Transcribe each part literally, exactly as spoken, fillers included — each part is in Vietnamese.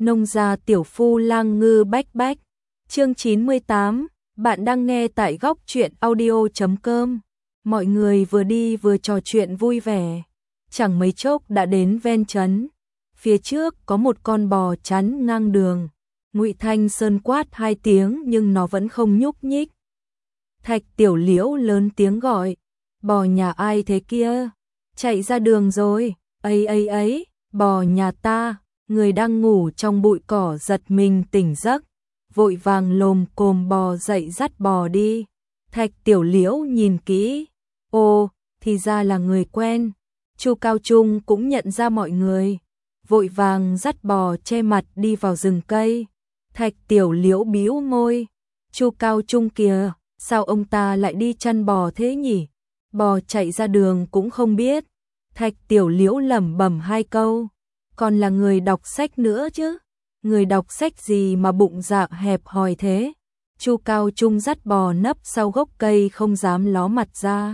Nông gia tiểu phu lang ngư bách bách. Chương chín mươi tám, bạn đang nghe tại góc truyện audio chấm com. Mọi người vừa đi vừa trò chuyện vui vẻ, chẳng mấy chốc đã đến ven trấn. Phía trước có một con bò chắn ngang đường. Ngụy Thanh Sơn quát hai tiếng nhưng nó vẫn không nhúc nhích. Thạch Tiểu Liễu lớn tiếng gọi, bò nhà ai thế kia? Chạy ra đường rồi. Ấy ấy ấy, bò nhà ta. Người đang ngủ trong bụi cỏ giật mình tỉnh giấc, vội vàng lồm cồm bò dậy dắt bò đi. Thạch Tiểu Liễu nhìn kỹ, ồ, thì ra là người quen. Chu Cao Trung cũng nhận ra mọi người, vội vàng dắt bò che mặt đi vào rừng cây. Thạch Tiểu Liễu bĩu môi, Chu Cao Trung kìa, sao ông ta lại đi chăn bò thế nhỉ? Bò chạy ra đường cũng không biết. Thạch Tiểu Liễu lẩm bẩm hai câu, còn là người đọc sách nữa chứ. Người đọc sách gì mà bụng dạ hẹp hòi thế? Chu Cao Trung dắt bò nấp sau gốc cây không dám ló mặt ra.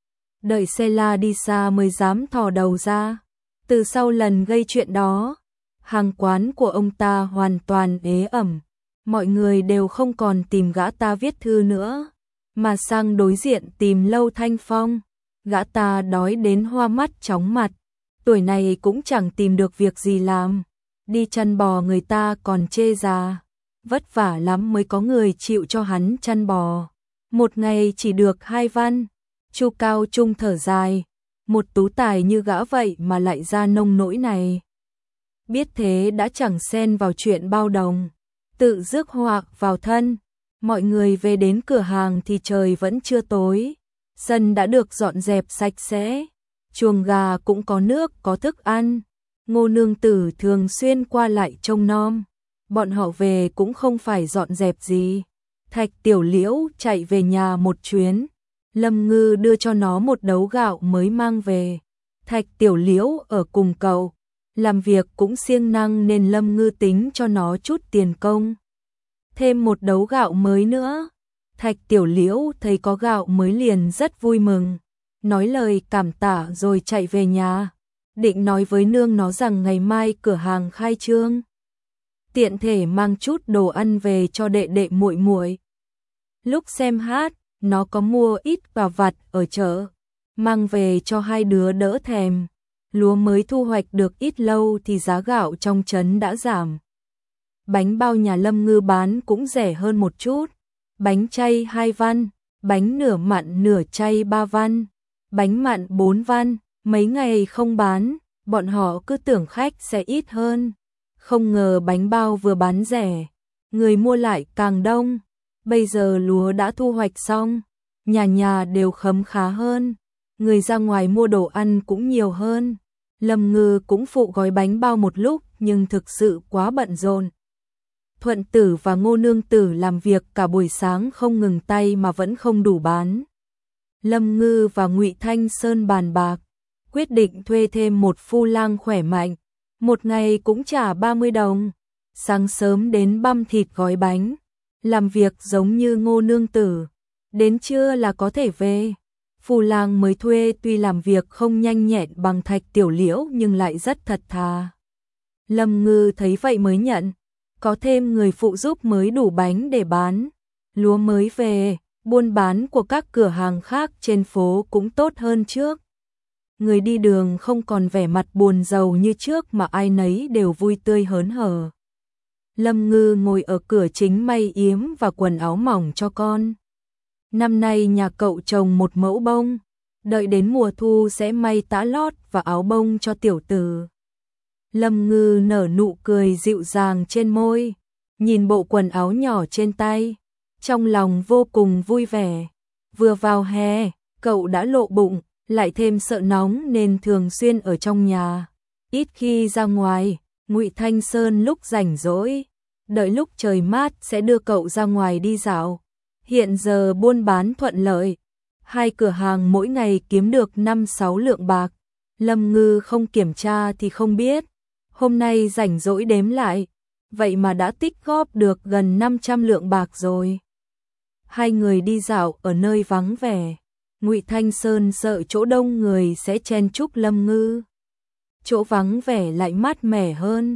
Đợi xe la đi xa mới dám thò đầu ra. Từ sau lần gây chuyện đó, hàng quán của ông ta hoàn toàn ế ẩm. Mọi người đều không còn tìm gã ta viết thư nữa, mà sang đối diện tìm Lâu Thanh Phong. Gã ta đói đến hoa mắt chóng mặt, tuổi này cũng chẳng tìm được việc gì làm. Đi chăn bò người ta còn chê già, vất vả lắm mới có người chịu cho hắn chăn bò. Một ngày chỉ được hai văn. Chu Cao Trung thở dài, một tú tài như gã vậy mà lại ra nông nỗi này. Biết thế đã chẳng xen vào chuyện bao đồng, tự rước họa vào thân. Mọi người về đến cửa hàng thì trời vẫn chưa tối. Sân đã được dọn dẹp sạch sẽ, chuồng gà cũng có nước có thức ăn. Ngô nương tử thường xuyên qua lại trông nom. Bọn họ về cũng không phải dọn dẹp gì. Thạch Tiểu Liễu chạy về nhà một chuyến, Lâm Ngư đưa cho nó một đấu gạo mới mang về. Thạch Tiểu Liễu ở cùng cậu, làm việc cũng siêng năng nên Lâm Ngư tính cho nó chút tiền công. Thêm một đấu gạo mới nữa. Thạch Tiểu Liễu thấy có gạo mới liền rất vui mừng, nói lời cảm tạ rồi chạy về nhà, định nói với nương nó rằng ngày mai cửa hàng khai trương, tiện thể mang chút đồ ăn về cho đệ đệ muội muội. Lúc xem hát, nó có mua ít quà vặt ở chợ, mang về cho hai đứa đỡ thèm. Lúa mới thu hoạch được ít lâu thì giá gạo trong trấn đã giảm. Bánh bao nhà Lâm Ngư bán cũng rẻ hơn một chút. Bánh chay hai văn, bánh nửa mặn nửa chay ba văn, bánh mặn bốn văn. Mấy ngày không bán, bọn họ cứ tưởng khách sẽ ít hơn. Không ngờ bánh bao vừa bán rẻ, người mua lại càng đông. Bây giờ lúa đã thu hoạch xong, nhà nhà đều khấm khá hơn. Người ra ngoài mua đồ ăn cũng nhiều hơn. Lâm Ngư cũng phụ gói bánh bao một lúc nhưng thực sự quá bận rộn. Thuận Tử và Ngô Nương Tử làm việc cả buổi sáng không ngừng tay mà vẫn không đủ bán. Lâm Ngư và Ngụy Thanh Sơn bàn bạc, quyết định thuê thêm một phu lang khỏe mạnh, một ngày cũng trả ba mươi đồng. Sáng sớm đến băm thịt gói bánh, làm việc giống như Ngô Nương Tử, đến trưa là có thể về. Phu lang mới thuê tuy làm việc không nhanh nhẹn bằng Thạch Tiểu Liễu nhưng lại rất thật thà. Lâm Ngư thấy vậy mới nhận, có thêm người phụ giúp mới đủ bánh để bán. Lúa mới về, buôn bán của các cửa hàng khác trên phố cũng tốt hơn trước. Người đi đường không còn vẻ mặt buồn rầu như trước mà ai nấy đều vui tươi hớn hở. Lâm Ngư ngồi ở cửa chính may yếm và quần áo mỏng cho con. Năm nay nhà cậu trồng một mẫu bông, đợi đến mùa thu sẽ may tã lót và áo bông cho tiểu tử. Lâm Ngư nở nụ cười dịu dàng trên môi, nhìn bộ quần áo nhỏ trên tay, trong lòng vô cùng vui vẻ. Vừa vào hè, cậu đã lộ bụng, lại thêm sợ nóng nên thường xuyên ở trong nhà, ít khi ra ngoài. Ngụy Thanh Sơn lúc rảnh rỗi, đợi lúc trời mát sẽ đưa cậu ra ngoài đi dạo. Hiện giờ buôn bán thuận lợi, hai cửa hàng mỗi ngày kiếm được năm sáu lượng bạc. Lâm Ngư không kiểm tra thì không biết, hôm nay rảnh rỗi đếm lại, vậy mà đã tích góp được gần năm trăm lượng bạc rồi. Hai người đi dạo ở nơi vắng vẻ, Ngụy Thanh Sơn sợ chỗ đông người sẽ chen chúc Lâm Ngư. Chỗ vắng vẻ lại mát mẻ hơn,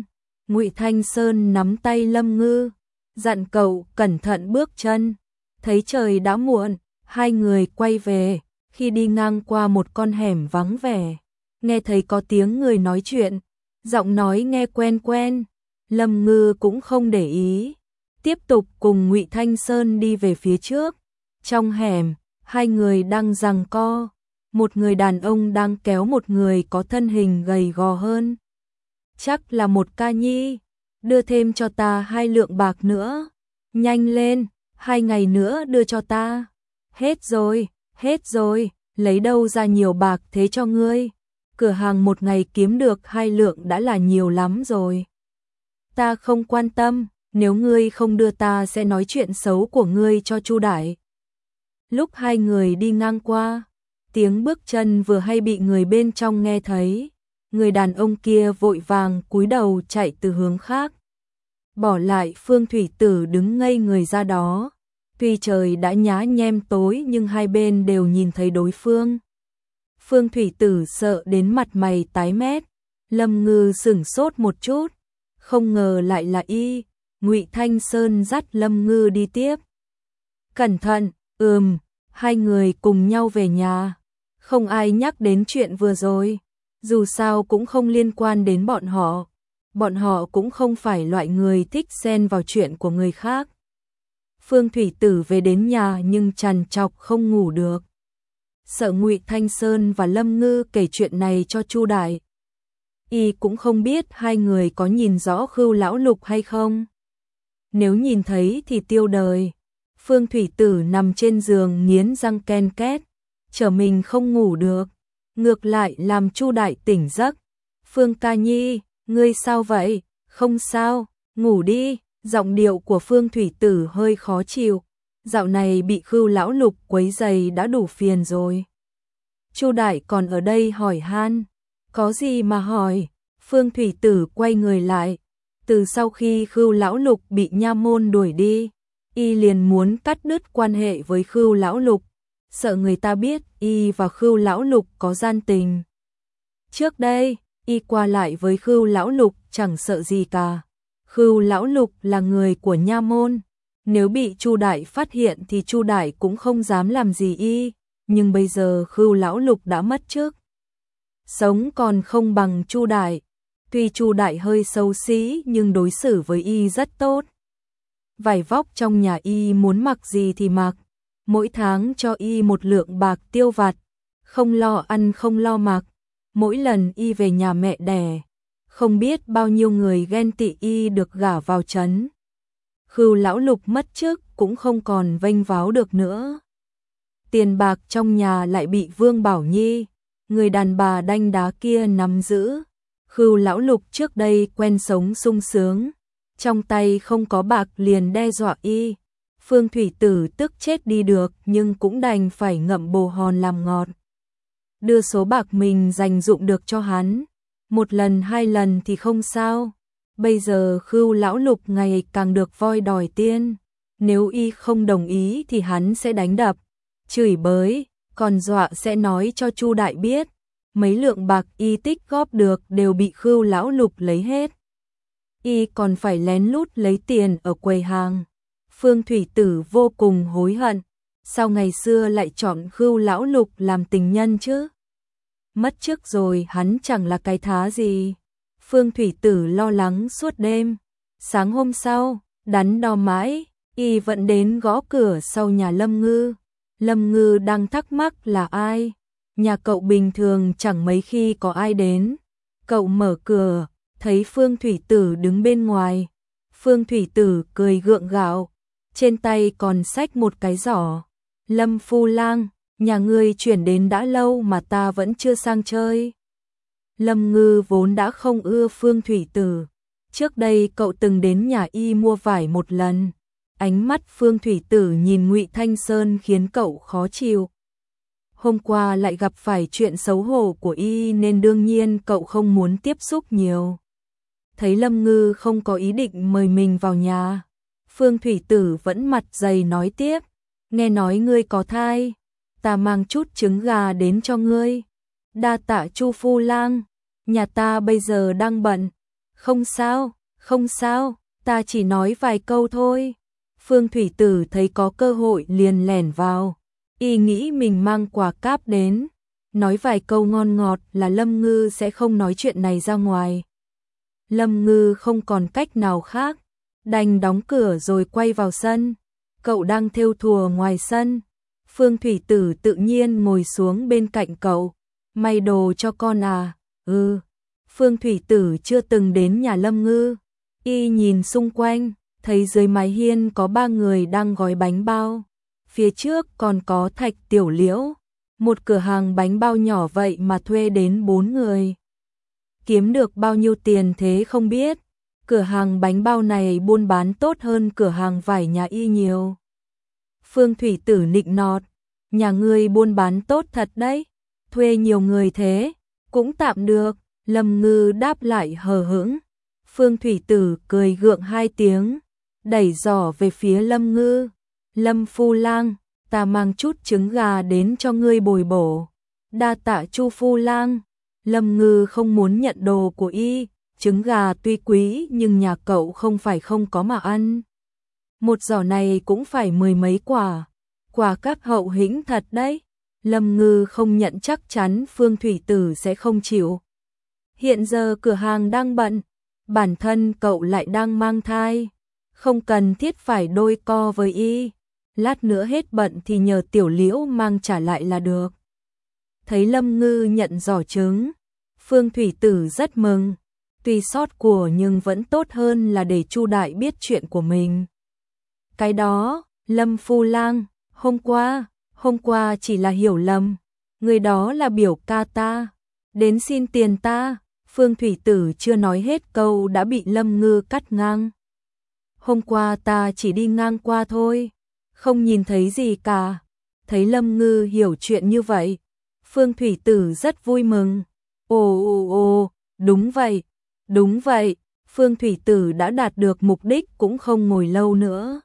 Ngụy Thanh Sơn nắm tay Lâm Ngư, dặn cậu cẩn thận bước chân. Thấy trời đã muộn, hai người quay về, khi đi ngang qua một con hẻm vắng vẻ, nghe thấy có tiếng người nói chuyện, giọng nói nghe quen quen, Lâm Ngư cũng không để ý, tiếp tục cùng Ngụy Thanh Sơn đi về phía trước. Trong hẻm, hai người đang giằng co, một người đàn ông đang kéo một người có thân hình gầy gò hơn. Chắc là một ca nhi, đưa thêm cho ta hai lượng bạc nữa, nhanh lên, hai ngày nữa đưa cho ta. Hết rồi, hết rồi, lấy đâu ra nhiều bạc thế cho ngươi, cửa hàng một ngày kiếm được hai lượng đã là nhiều lắm rồi. Ta không quan tâm, nếu ngươi không đưa ta sẽ nói chuyện xấu của ngươi cho Chu Đại. Lúc hai người đi ngang qua, tiếng bước chân vừa hay bị người bên trong nghe thấy, người đàn ông kia vội vàng cúi đầu chạy từ hướng khác, bỏ lại Phương Thủy Tử đứng ngây người ra đó. Tuy trời đã nhá nhem tối nhưng hai bên đều nhìn thấy đối phương. Phương Thủy Tử sợ đến mặt mày tái mét, Lâm Ngư sửng sốt một chút, không ngờ lại là y. Ngụy Thanh Sơn dắt Lâm Ngư đi tiếp. Cẩn thận, ừm, hai người cùng nhau về nhà, không ai nhắc đến chuyện vừa rồi, dù sao cũng không liên quan đến bọn họ, bọn họ cũng không phải loại người thích xen vào chuyện của người khác. Phương Thủy Tử về đến nhà nhưng trằn trọc không ngủ được, sợ Ngụy Thanh Sơn và Lâm Ngư kể chuyện này cho Chu Đại. Y cũng không biết hai người có nhìn rõ Khưu Lão Lục hay không. Nếu nhìn thấy thì tiêu đời. Phương Thủy Tử nằm trên giường nghiến răng ken két, trở mình không ngủ được, ngược lại làm Chu Đại tỉnh giấc. Phương ca nhi, ngươi sao vậy? Không sao, ngủ đi. Giọng điệu của Phương Thủy Tử hơi khó chịu, dạo này bị Khưu Lão Lục quấy rầy đã đủ phiền rồi. Chu Đại còn ở đây hỏi han, có gì mà hỏi? Phương Thủy Tử quay người lại, từ sau khi Khưu Lão Lục bị nha môn đuổi đi, y liền muốn cắt đứt quan hệ với Khưu Lão Lục, sợ người ta biết y và Khưu Lão Lục có gian tình. Trước đây, y qua lại với Khưu Lão Lục chẳng sợ gì cả. Khưu Lão Lục là người của nha môn, nếu bị Chu Đại phát hiện thì Chu Đại cũng không dám làm gì y, nhưng bây giờ Khưu Lão Lục đã mất chức, sống còn không bằng Chu Đại. Tuy Chu Đại hơi xấu xí nhưng đối xử với y rất tốt. Vải vóc trong nhà y muốn mặc gì thì mặc, mỗi tháng cho y một lượng bạc tiêu vặt, không lo ăn không lo mặc. Mỗi lần y về nhà mẹ đẻ, không biết bao nhiêu người ghen tị y được gả vào trấn. Khưu Lão Lục mất chức cũng không còn vênh váo được nữa. Tiền bạc trong nhà lại bị Vương Bảo Nhi, người đàn bà đanh đá kia nắm giữ. Khưu Lão Lục trước đây quen sống sung sướng, trong tay không có bạc liền đe dọa y. Phương Thủy Tử tức chết đi được nhưng cũng đành phải ngậm bồ hòn làm ngọt, đưa số bạc mình dành dụm được cho hắn. Một lần hai lần thì không sao, bây giờ Khưu Lão Lục ngày càng được voi đòi tiên, nếu y không đồng ý thì hắn sẽ đánh đập, chửi bới, còn dọa sẽ nói cho Chu Đại biết. Mấy lượng bạc y tích góp được đều bị Khưu Lão Lục lấy hết. Y còn phải lén lút lấy tiền ở quầy hàng. Phương Thủy Tử vô cùng hối hận, sao ngày xưa lại chọn Khưu Lão Lục làm tình nhân chứ? Mất chức rồi hắn chẳng là cái thá gì. Phương Thủy Tử lo lắng suốt đêm. Sáng hôm sau, đắn đo mãi, y vẫn đến gõ cửa sau nhà Lâm Ngư. Lâm Ngư đang thắc mắc là ai? Nhà cậu bình thường chẳng mấy khi có ai đến. Cậu mở cửa, thấy Phương Thủy Tử đứng bên ngoài. Phương Thủy Tử cười gượng gạo, trên tay còn xách một cái giỏ. Lâm Phu Lang, nhà ngươi chuyển đến đã lâu mà ta vẫn chưa sang chơi. Lâm Ngư vốn đã không ưa Phương Thủy Tử. Trước đây cậu từng đến nhà y mua vải một lần. Ánh mắt Phương Thủy Tử nhìn Ngụy Thanh Sơn khiến cậu khó chịu. Hôm qua lại gặp phải chuyện xấu hổ của y nên đương nhiên cậu không muốn tiếp xúc nhiều. Thấy Lâm Ngư không có ý định mời mình vào nhà, Phương Thủy Tử vẫn mặt dày nói tiếp, nghe nói ngươi có thai, ta mang chút trứng gà đến cho ngươi. Đa tạ Chu Phu Lang, nhà ta bây giờ đang bận. Không sao, Không sao, ta chỉ nói vài câu thôi. Phương Thủy Tử thấy có cơ hội liền lẻn vào. Y nghĩ mình mang quà cáp đến, nói vài câu ngon ngọt là Lâm Ngư sẽ không nói chuyện này ra ngoài. Lâm Ngư không còn cách nào khác, đành đóng cửa rồi quay vào sân. Cậu đang thêu thùa ngoài sân. Phương Thủy Tử tự nhiên ngồi xuống bên cạnh cậu. May đồ cho con à? Ừ. Phương Thủy Tử chưa từng đến nhà Lâm Ngư. Y nhìn xung quanh, thấy dưới mái hiên có ba người đang gói bánh bao. Phía trước còn có Thạch Tiểu Liễu. Một cửa hàng bánh bao nhỏ vậy mà thuê đến bốn người. Kiếm được bao nhiêu tiền thế không biết. Cửa hàng bánh bao này buôn bán tốt hơn cửa hàng vải nhà Y nhiều. Phương Thủy Tử nịnh nọt. Nhà ngươi buôn bán tốt thật đấy. Thuê nhiều người thế, cũng tạm được. Lâm Ngư đáp lại hờ hững. Phương Thủy Tử cười gượng hai tiếng, đẩy giỏ về phía Lâm Ngư. Lâm Phu Lang, ta mang chút trứng gà đến cho ngươi bồi bổ. Đa tạ Chu Phu Lang. Lâm Ngư không muốn nhận đồ của Y. Trứng gà tuy quý nhưng nhà cậu không phải không có mà ăn. Một giỏ này cũng phải mười mấy quả. Quả các hậu hĩnh thật đấy. Lâm Ngư không nhận, chắc chắn Phương Thủy Tử sẽ không chịu. Hiện giờ cửa hàng đang bận, bản thân cậu lại đang mang thai, không cần thiết phải đôi co với Y. Lát nữa hết bận thì nhờ Tiểu Liễu mang trả lại là được. Thấy Lâm Ngư nhận giỏ trứng, Phương Thủy Tử rất mừng. Tuy sót của nhưng vẫn tốt hơn là để Chu Đại biết chuyện của mình. Cái đó, Lâm Phu Lang, hôm qua, hôm qua chỉ là hiểu lầm. Người đó là biểu ca ta, đến xin tiền ta. Phương Thủy Tử chưa nói hết câu đã bị Lâm Ngư cắt ngang. Hôm qua ta chỉ đi ngang qua thôi, không nhìn thấy gì cả. Thấy Lâm Ngư hiểu chuyện như vậy, Phương Thủy Tử rất vui mừng. Ồ ồ ồ, đúng vậy, đúng vậy. Phương Thủy Tử đã đạt được mục đích cũng không ngồi lâu nữa.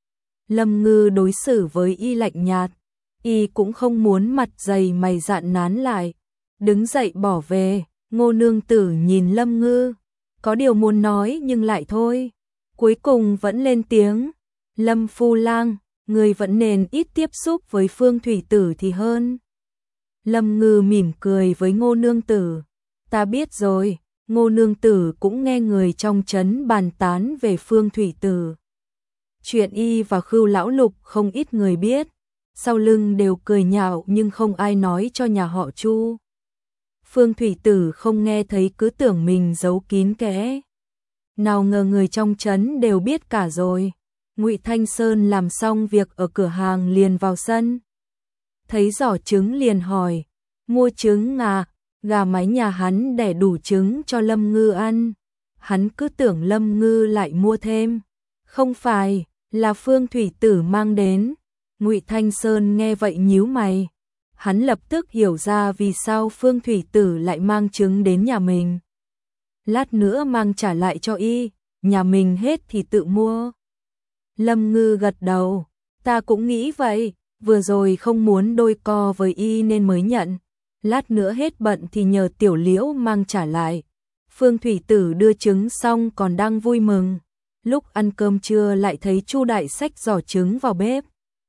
Lâm Ngư đối xử với Y lạnh nhạt, Y cũng không muốn mặt dày mày dạn nán lại, đứng dậy bỏ về. Ngô Nương Tử nhìn Lâm Ngư, có điều muốn nói nhưng lại thôi. Cuối cùng vẫn lên tiếng. Lâm Phu Lang, người vẫn nên ít tiếp xúc với Phương Thủy Tử thì hơn. Lâm Ngư mỉm cười với Ngô Nương Tử. Ta biết rồi. Ngô Nương Tử cũng nghe người trong trấn bàn tán về Phương Thủy Tử. Chuyện Y và Khưu Lão Lục không ít người biết. Sau lưng đều cười nhạo nhưng không ai nói cho nhà họ Chu. Phương Thủy Tử không nghe thấy cứ tưởng mình giấu kín kẽ. Nào ngờ người trong trấn đều biết cả rồi. Ngụy Thanh Sơn làm xong việc ở cửa hàng liền vào sân. Thấy giỏ trứng liền hỏi, mua trứng à? Gà mái nhà hắn đẻ đủ trứng cho Lâm Ngư ăn. Hắn cứ tưởng Lâm Ngư lại mua thêm. Không phải, là Phương Thủy Tử mang đến. Ngụy Thanh Sơn nghe vậy nhíu mày. Hắn lập tức hiểu ra vì sao Phương Thủy Tử lại mang trứng đến nhà mình. Lát nữa mang trả lại cho Y, nhà mình hết thì tự mua. Lâm Ngư gật đầu, ta cũng nghĩ vậy, vừa rồi không muốn đôi co với Y nên mới nhận. Lát nữa hết bận thì nhờ Tiểu Liễu mang trả lại. Phương Thủy Tử đưa trứng xong còn đang vui mừng. Lúc ăn cơm trưa lại thấy Chu Đại xách giỏ trứng vào bếp.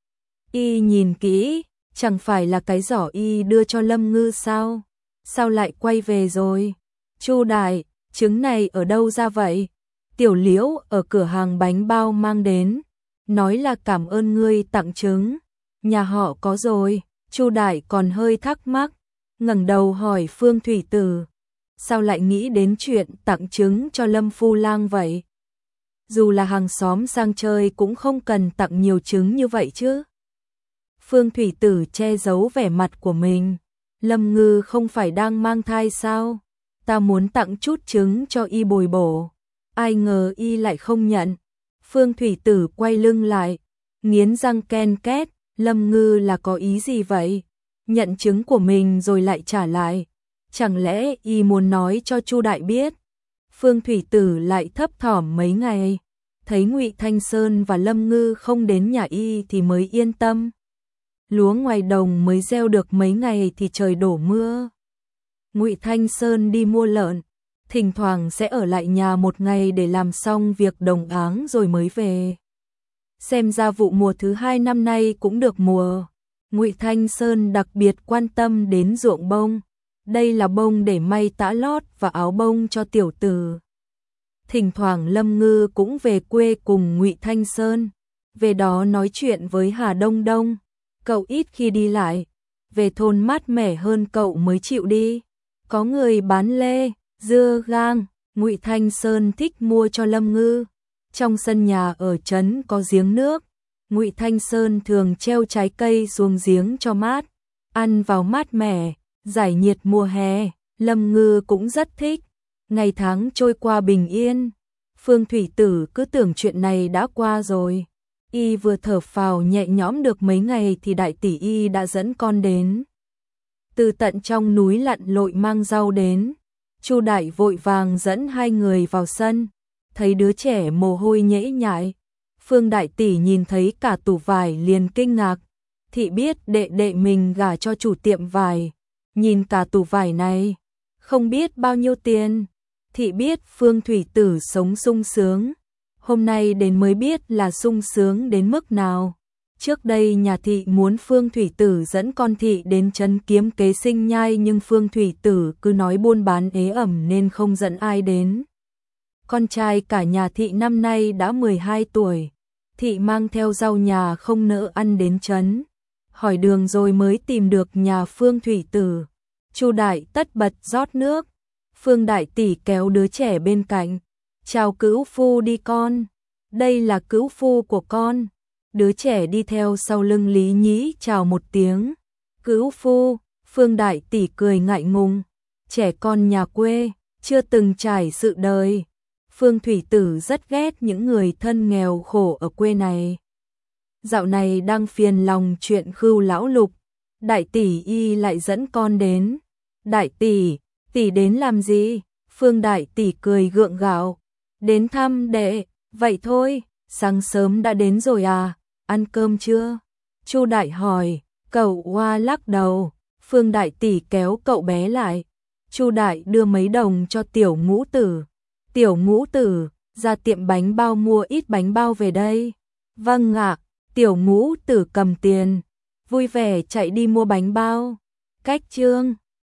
Y nhìn kỹ, chẳng phải là cái giỏ Y đưa cho Lâm Ngư sao? Sao lại quay về rồi? Chu Đại, trứng này ở đâu ra vậy? Tiểu Liễu ở cửa hàng bánh bao mang đến, nói là cảm ơn ngươi tặng trứng. Nhà họ có rồi. Chu Đại còn hơi thắc mắc, ngẩng đầu hỏi Phương Thủy Tử, sao lại nghĩ đến chuyện tặng trứng cho Lâm Phu Lang vậy? Dù là hàng xóm sang chơi cũng không cần tặng nhiều trứng như vậy chứ. Phương Thủy Tử che giấu vẻ mặt của mình. Lâm Ngư không phải đang mang thai sao? Ta muốn tặng chút trứng cho Y bồi bổ. Ai ngờ Y lại không nhận. Phương Thủy Tử quay lưng lại, nghiến răng ken két. Lâm Ngư là có ý gì vậy? Nhận trứng của mình rồi lại trả lại. Chẳng lẽ Y muốn nói cho Chu Đại biết? Phương Thủy Tử lại thấp thỏm mấy ngày. Thấy Ngụy Thanh Sơn và Lâm Ngư không đến nhà Y thì mới yên tâm. Lúa ngoài đồng mới gieo được mấy ngày thì trời đổ mưa. Ngụy Thanh Sơn đi mua lợn, thỉnh thoảng sẽ ở lại nhà một ngày để làm xong việc đồng áng rồi mới về. Xem ra vụ mùa thứ hai năm nay cũng được mùa. Ngụy Thanh Sơn đặc biệt quan tâm đến ruộng bông. Đây là bông để may tã lót và áo bông cho tiểu tử. Thỉnh thoảng Lâm Ngư cũng về quê cùng Ngụy Thanh Sơn, về đó nói chuyện với Hà Đông Đông. Cậu ít khi đi lại, về thôn mát mẻ hơn cậu mới chịu đi. Có người bán lê, dưa gang, Ngụy Thanh Sơn thích mua cho Lâm Ngư. Trong sân nhà ở trấn có giếng nước, Ngụy Thanh Sơn thường treo trái cây xuống giếng cho mát, ăn vào mát mẻ, giải nhiệt mùa hè. Lâm Ngư cũng rất thích. Ngày tháng trôi qua bình yên, Phương Thủy Tử cứ tưởng chuyện này đã qua rồi. Y vừa thở phào nhẹ nhõm được mấy ngày thì đại tỷ Y đã dẫn con đến. Từ tận trong núi lặn lội mang rau đến. Chu Đại vội vàng dẫn hai người vào sân, thấy đứa trẻ mồ hôi nhễ nhại. Phương đại tỷ nhìn thấy cả tủ vải liền kinh ngạc, thị biết đệ đệ mình gả cho chủ tiệm vải. Nhìn cả tủ vải này, không biết bao nhiêu tiền. Thị biết Phương Thủy Tử sống sung sướng, hôm nay đến mới biết là sung sướng đến mức nào. Trước đây nhà thị muốn Phương Thủy Tử dẫn con thị đến trấn kiếm kế sinh nhai, nhưng Phương Thủy Tử cứ nói buôn bán ế ẩm nên không dẫn ai đến. Con trai cả nhà thị năm nay đã mười hai tuổi, thị mang theo rau nhà không nỡ ăn đến trấn. Hỏi đường rồi mới tìm được nhà Phương Thủy Tử. Chu Đại tất bật rót nước. Phương đại tỷ kéo đứa trẻ bên cạnh. Chào cữu phu đi con. Đây là cữu phu của con. Đứa trẻ đi theo sau lưng Lý Nhĩ chào một tiếng. Cữu phu, Phương đại tỷ cười ngại ngùng. Trẻ con nhà quê, chưa từng trải sự đời. Phương Thủy Tử rất ghét những người thân nghèo khổ ở quê này. Dạo này đang phiền lòng chuyện Khưu lão Lục. Đại tỷ Y lại dẫn con đến. Đại tỷ, tỷ đến làm gì? Phương đại tỷ cười gượng gạo. Đến thăm đệ, vậy thôi, sáng sớm đã đến rồi à, ăn cơm chưa? Chu Đại hỏi, cậu Hoa lắc đầu. Phương đại tỷ kéo cậu bé lại. Chu Đại đưa mấy đồng cho tiểu ngũ tử. Tiểu ngũ tử, ra tiệm bánh bao mua ít bánh bao về đây. Vâng ạ, tiểu ngũ tử cầm tiền, vui vẻ chạy đi mua bánh bao. Cách chương